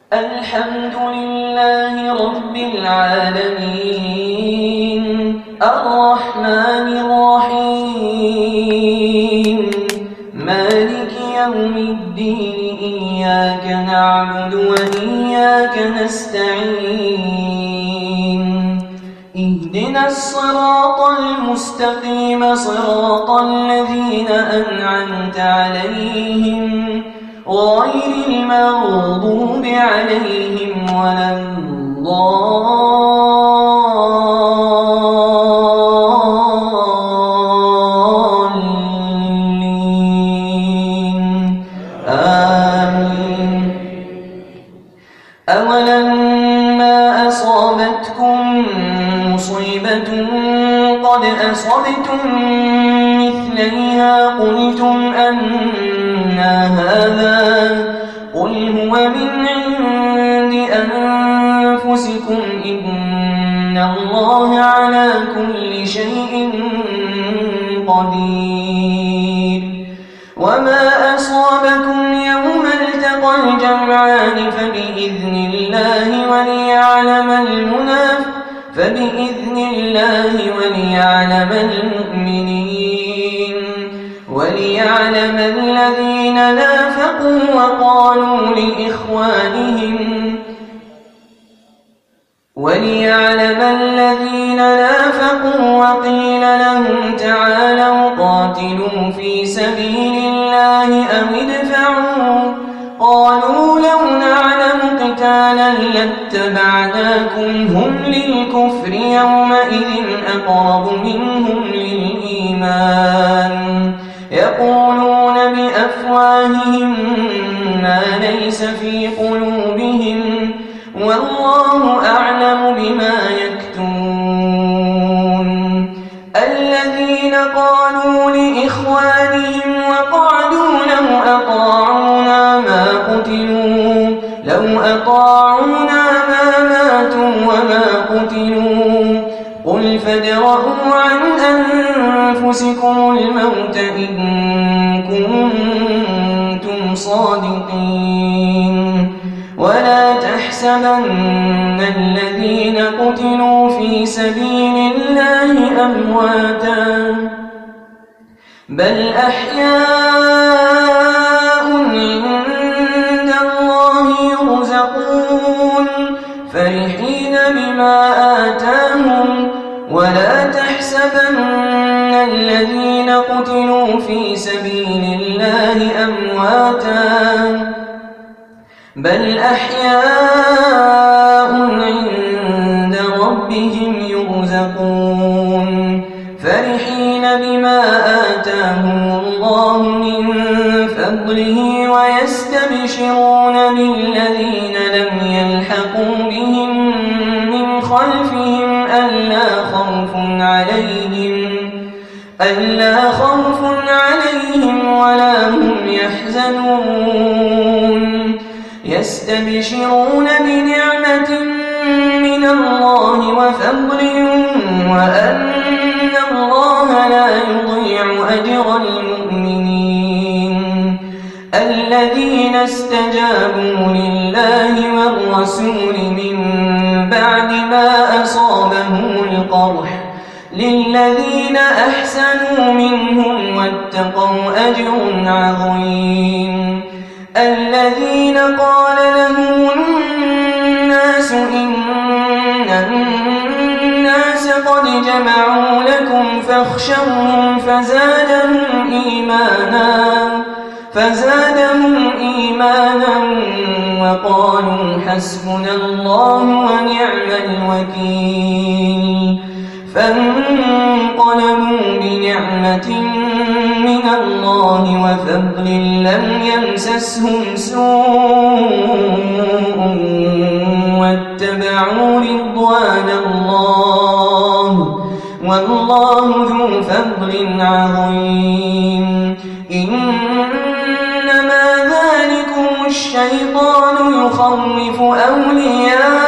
الحمد لله رب العالمين الرحمن الرحيم مالك يوم الدين إياك نعبد وإياك نستعين اهدنا الصراط المستقيم صراط الذين أنعمت عليهم غير المغضوب عليهم ولا الضالين آمين. أولما أصابتكم مصيبة قد أصبتم مثليها قلتم أنى هذا قل هو من عند أنفسكم إن الله على كل شيء قدير. وما أصابكم يوم التقى الجمعان فبإذن الله وليعلم المؤمنين وليعلم الذين نافقوا وقيل لهم تعالوا قاتلوا في سبيل الله أو ادفعوا قالوا لو نعلم قتالا لاتبعناكم هم للكفر يومئذ أقرب منهم للإيمان يقولون بأفواههم ما ليس في قلوبهم والله أعلم بما يكتمون. الذين قالوا لإخوانهم وقعدوا لو أطاعونا ما ماتوا وما قتلوا قل فادرءوا عن أنفسكم الموت إن كنتم صادقين. ولا تحسبن الذين قتلوا في سبيل الله أمواتا بل أحياء عند الله يرزقون فرحين بما آتاهم. ولا تحسبن الذين قتلوا في سبيل الله أمواتا بل أحياء عند ربهم يرزقون فرحين بما آتاهم الله من فضله ويستبشرون بالذين لم يلحقوا بهم من خلفهم ألا خوف عليهم ولا هم يحزنون يستبشرون بنعمة من الله وفضل وأن الله لا يضيع أجر المؤمنين. الذين استجابوا لله والرسول من بعد ما أصابهم القرح للذين أحسنوا منهم واتقوا أجر عظيم. الذين قال لهم الناس إن الناس قد جمعوا لكم فاخشوهم فزادهم إيمانا وقالوا حسبنا الله ونعم الوكيل. فانقلبوا بنعمة من الله وفضل لم يمسسهم سوء واتبعوا رضوان الله والله ذو فضل عظيم. إنما ذلكم الشيطان يخوف أولياءه